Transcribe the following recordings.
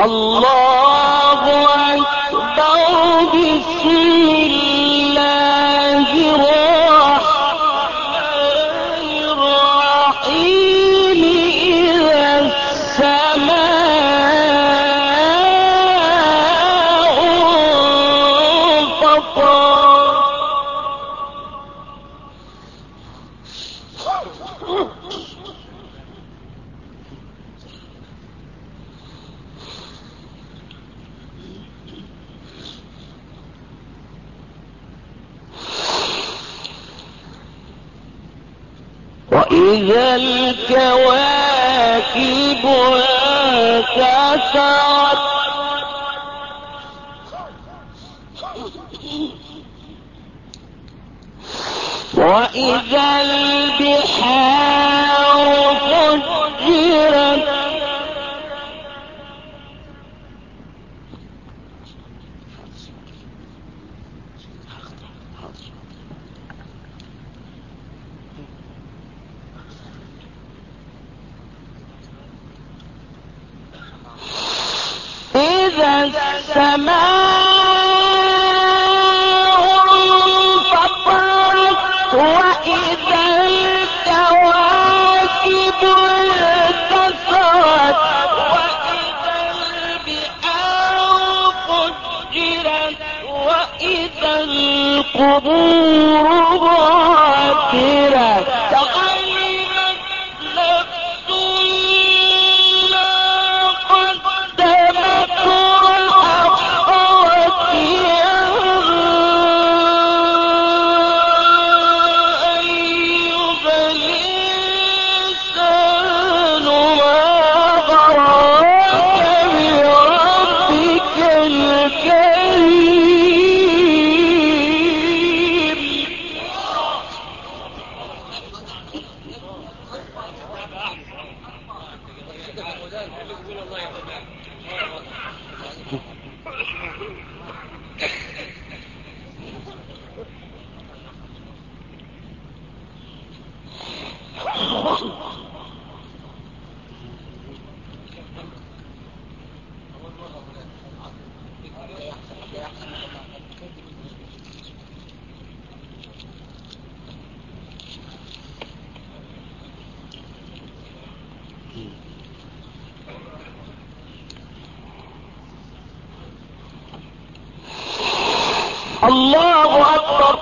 الله أكبر. بسم الله الرحمن الرحيم. إذا السماء انفطرت. وإذا الكواكب انتثرت. وإذا البحار فجرت. إذا السماء انفطرت. وإذا الكواكب انتثرت. وإذا البحار فجرت. وإذا القبور بعثرت. تغيرت نفس ما قدمت وأخرت. يا أيها الإنسان ما غرك بربك الكريم. الله أكبر.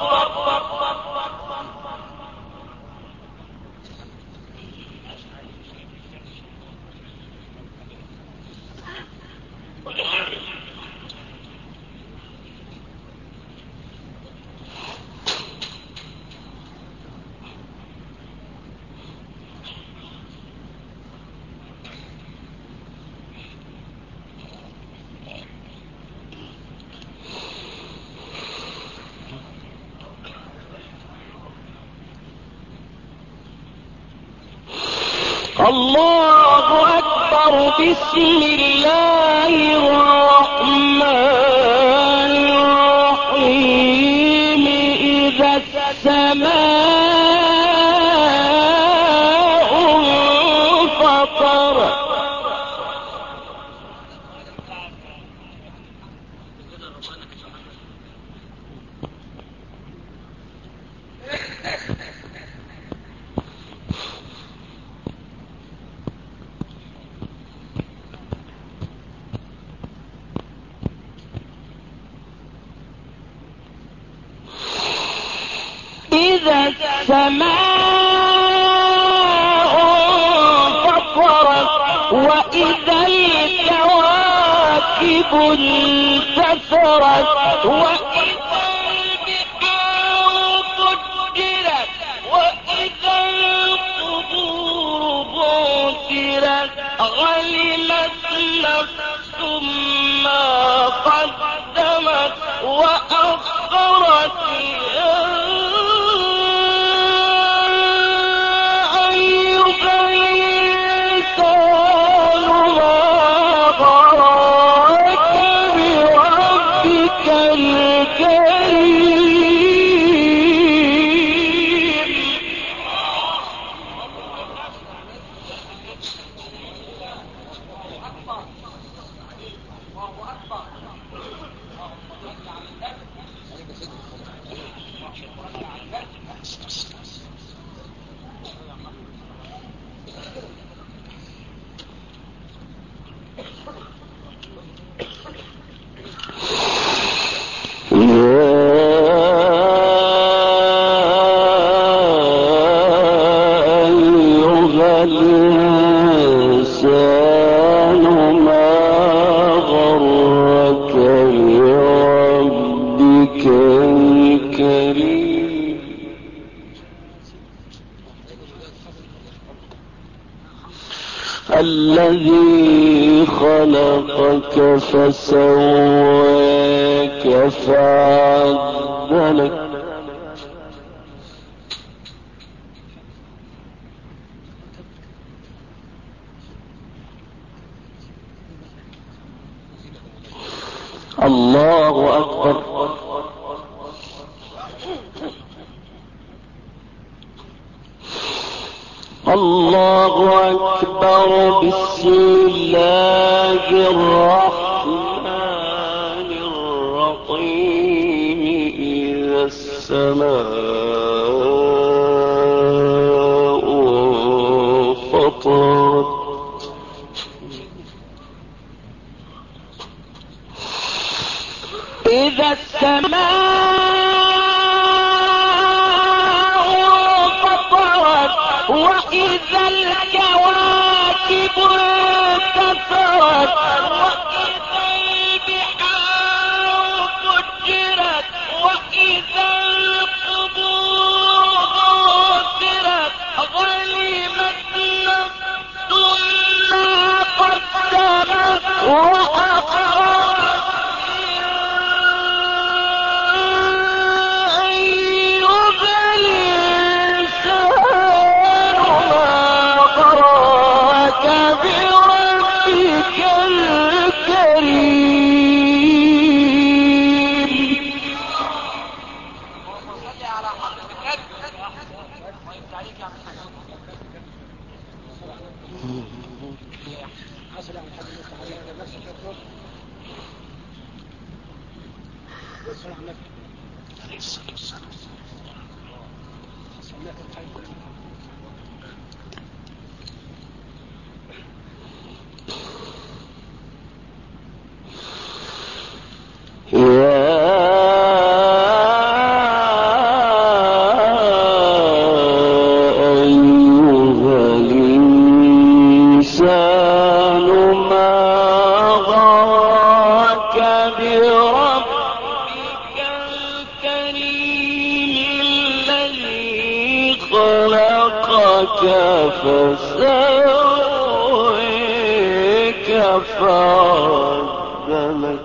الله أكبر. بسم الله الرحمن الرحيم. إذا السماء انفطرت. إذا السماء انفطرت. وإذا الكواكب انتثرت. وإذا البحار فجرت. وإذا القبور بعثرت. علمت نفس ما قدمت وأخرت. الذي خلقك فسواك فعدلك الله أكبر. الله أكبر. بسم الله الرحمن الرحيم. إذا السماء انفطرت إذا السماء انفطرت وإذا الكواكب انتثرت وإذا البحار فجرت وإذا القبور بعثرت علمت نفس ما قدمت وأخرت بربك الكريم. صلي على حضرة فسويك فعدلك.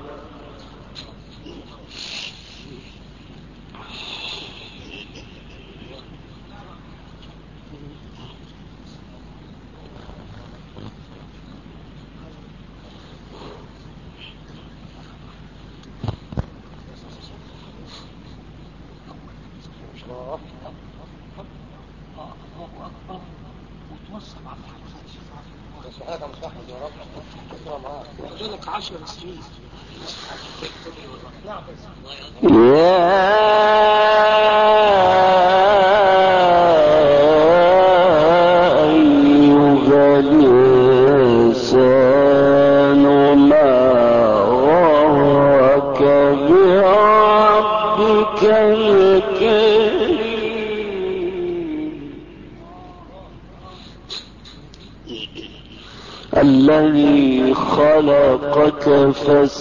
الذي خلقك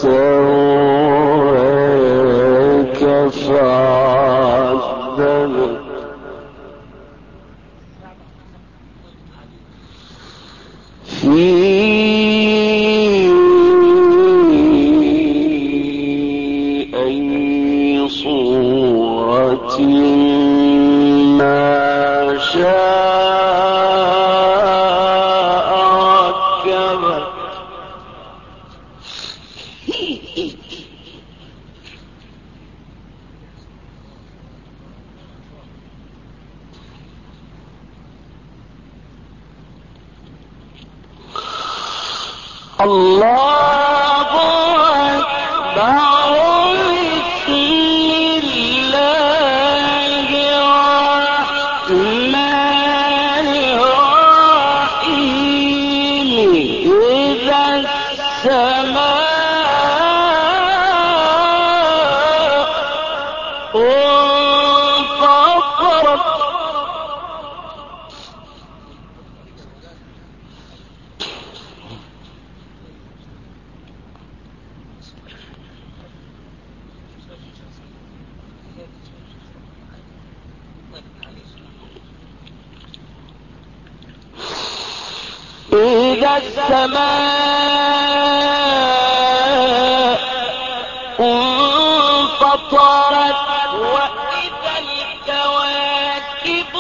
فسواك فعدلك في أي صورة ما شاء ركبك. الله أكبر. بسم الله الرحمن الرحيم. إذا السماء انفطرت وإذا السماء انفطرت وإذا الكواكب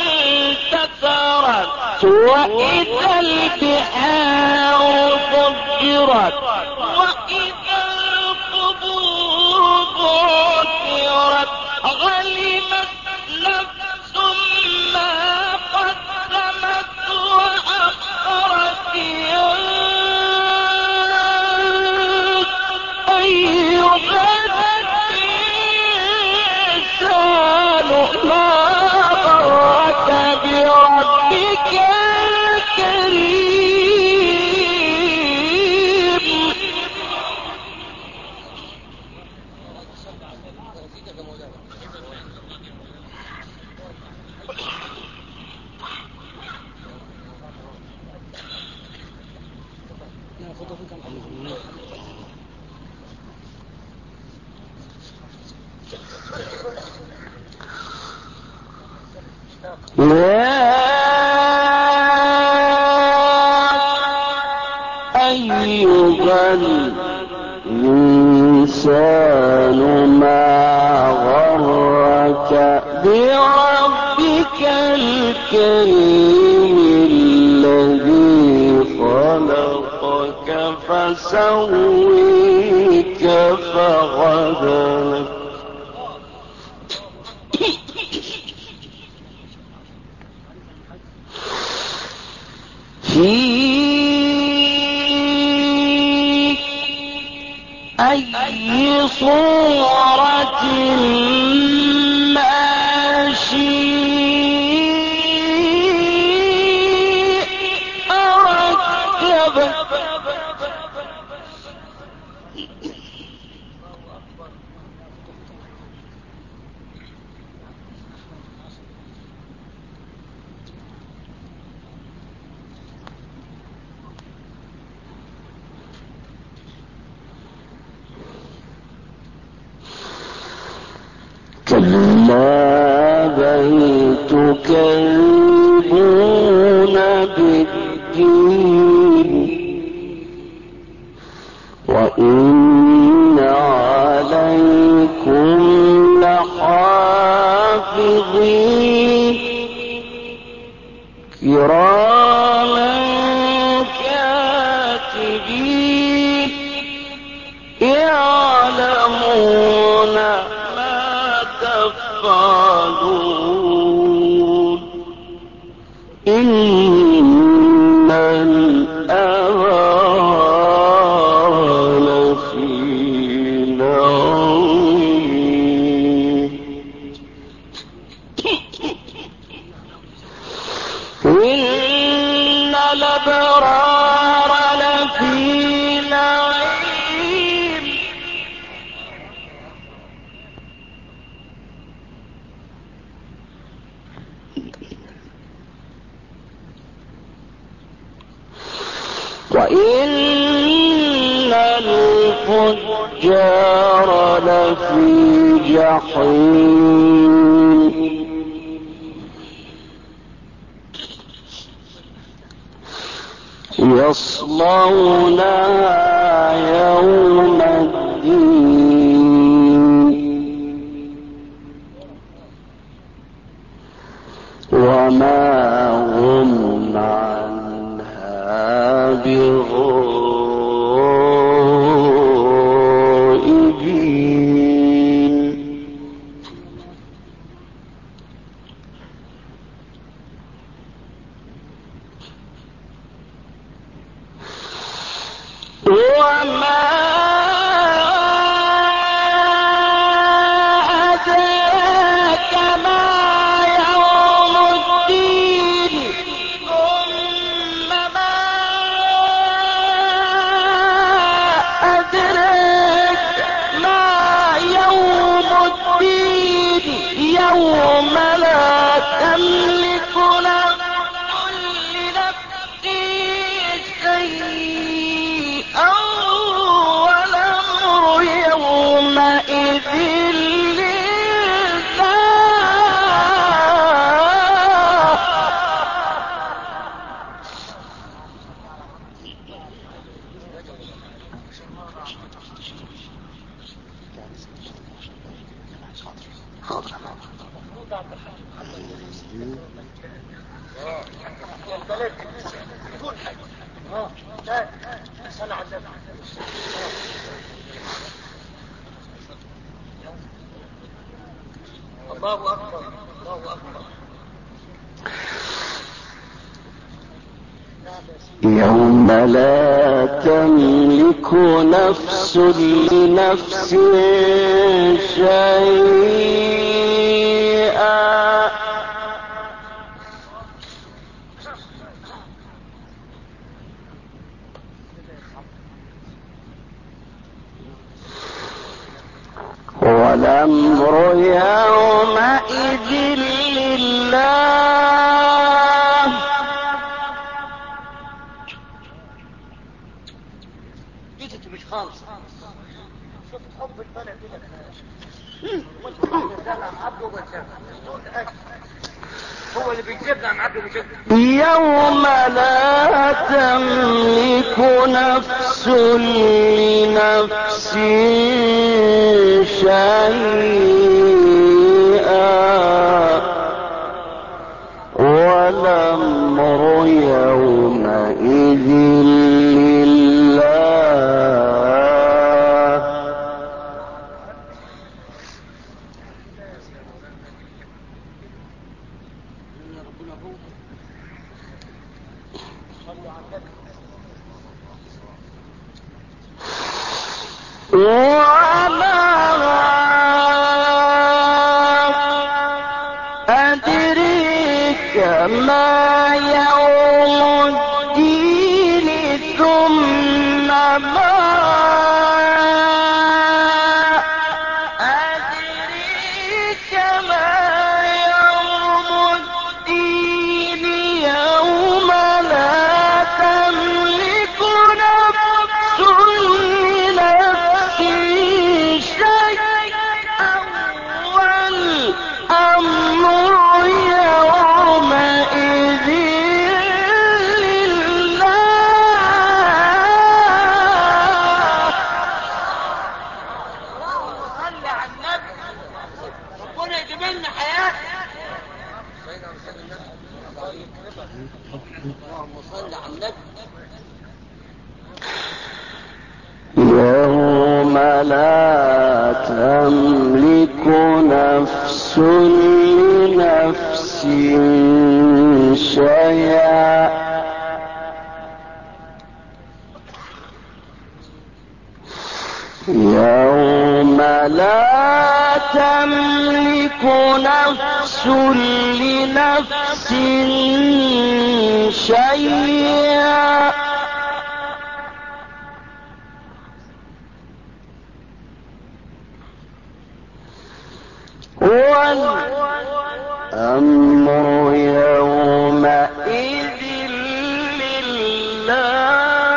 انتثرت وإذا البحار فجرت وإذا القبور بعثرت علمت نفس ما قدمت وأخرت يا أيها الإنسان ما غرك بربك الكريم. يا أيها الإنسان ما غرك بربك الكريم الذي خلقك فسويك فعدلك في أي صورة ما شئت ركبك كلا بل تكذبون بالدين وإن عليكم لحافظين كراما كاتبين يعلمون تفعلون إن الأبرار لفي نعيم إن الأبرار لفي نعيم وإن الفجار لفي جحيم يصلونها يوم الدين وما هم عنها بغائبين وما أدراك ما يوم الدين ثم ما الله أكبر الله أكبر. يوم لا تملك نفس لنفس شيئا والأمر يومئذ لله. جيتك مش خالص. شفت حب البلد هو اللي بيجيبنا عم عبده بيجيبنا. يوم لا تملك نفس لنفس شيئا والأمر يومئذ لله. وما أدريك ما يوم الدين ثم ما أدريك ما يوم الدين يوم لا تملك نفس لنفس شيئا والأمر يومئذ لله. صل على النبي ربنا يجيب لنا حياه. اللهم صل على النبي. يوم لا تملك نفس لنفس شيئا يوم لا تملك نفس لنفس شيئا والأمر يومئذ لله.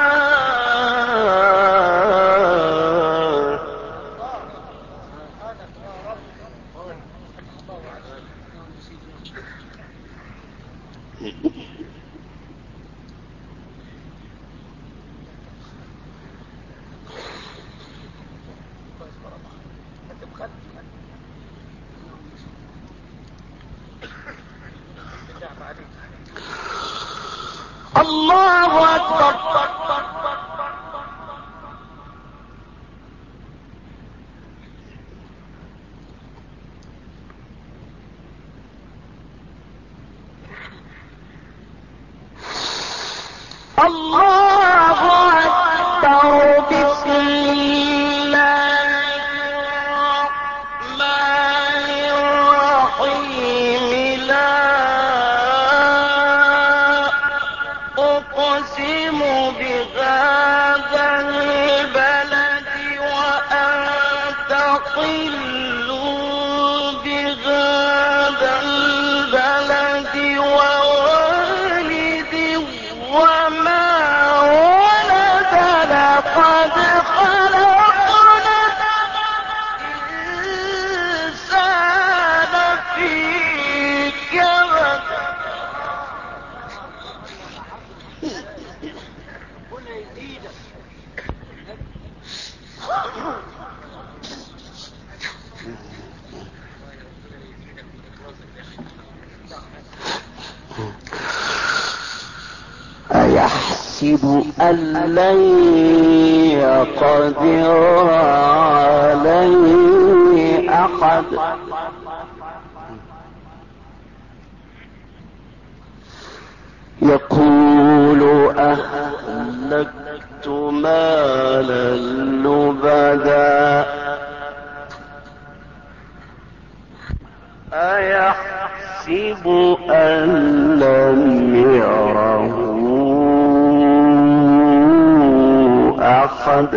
الله أكبر. الله أكبر. بسم الله الرحمن الرحيم. لا أقسم بهذا البلد وأنت حل بهذا البلد ووالد وما ولد. لقد يحسب أن لن يقدر عليه أحد يقول أهلكت مالا لبدا أيحسب أن لم يره أحد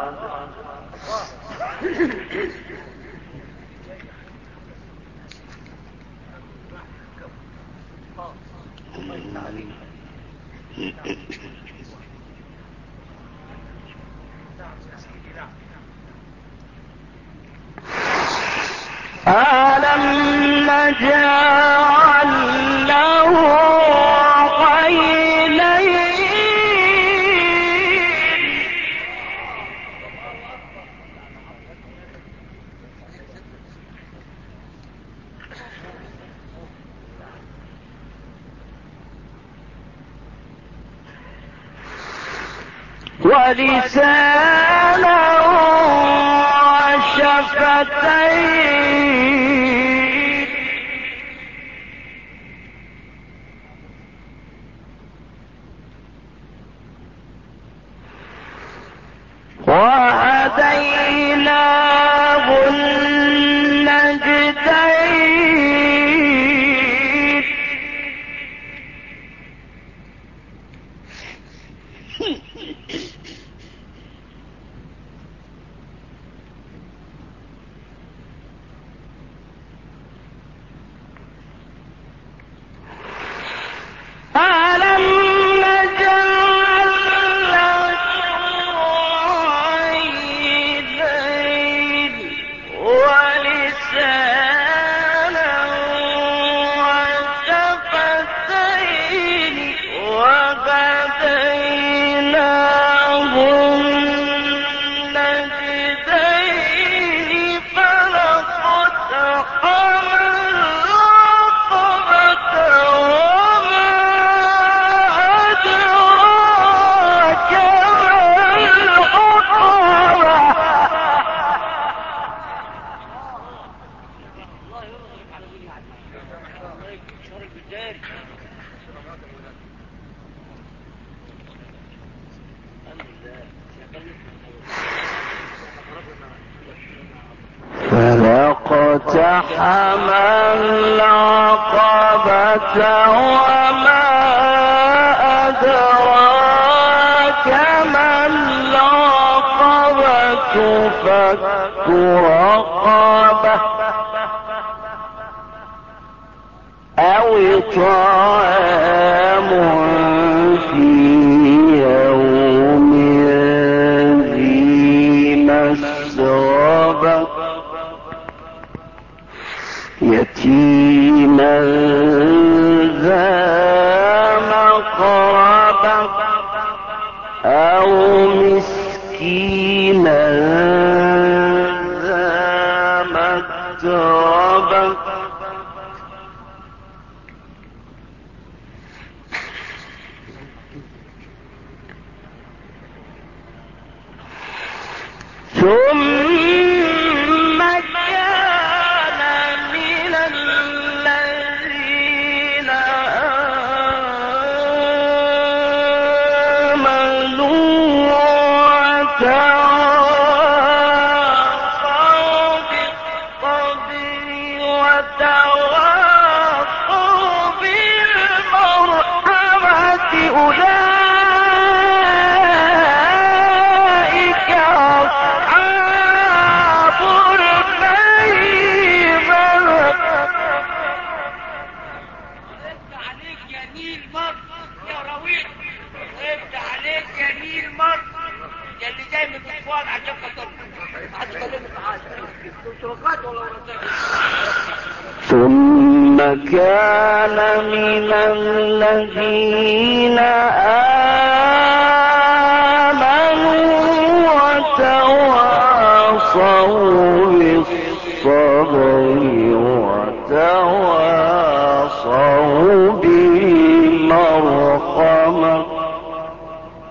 ألم نجعل له عينين ولسانا وشفتين وهديناه النجدين ألم نجعل له عينين ولسانا وشفتين وهديناه النجدين فلاقتحم العقبة وما أدراك ما العقبة الله يرضيك على دنيا عدل. الله يكشر البداري. الحمد لله. فلاقتحم العقبة وما أدراك ما العقبة فك رقبة أو إطعام في يوم ذي مسغبة يتيما ذا مقربة أو مسكينا ذا متربة ثم كان من الذين آمنوا وتواصوا بالصبر وتواصوا بالمرحمة أولئك أصحاب الميمنة وقفت عليك جميل مصر يا رويح. وقفت عليك جميل مصر يا اللي جاي من اسوان عشان خاطرك. هتكلمك معاك توقعت ولا ورثت. ثم كان من الذين آمنوا وتواصوا بالصبر وتواصوا بالمرحمة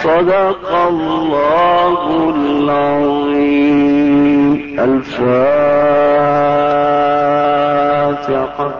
صدق الله العظيم. الفاتحة.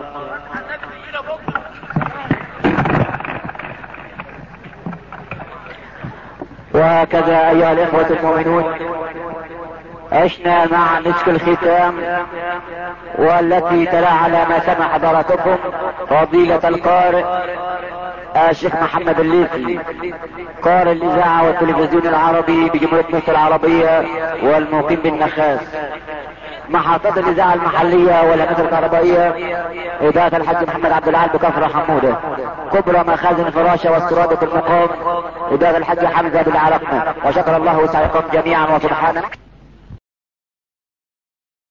وهكذا أيها الإخوة المؤمنون عشنا مع مسك الختام، والتي تلا على ما سمع حضراتكم فضيلة القارئ الشيخ محمد الليثي، قارئ الإذاعة والتلفزيون العربي بجمهورية مصر العربية والمقيم بالنخاس، محطات الإذاعة المحلية والأماكن الكهربائية، إدارة الحاج محمد عبد العال بكفر حمودة، كبرى مخازن فراشة والسرادة المقام، إدارة الحاج حمزة بالعرقمة. وشكر الله سعيكم جميعا وسبحانه.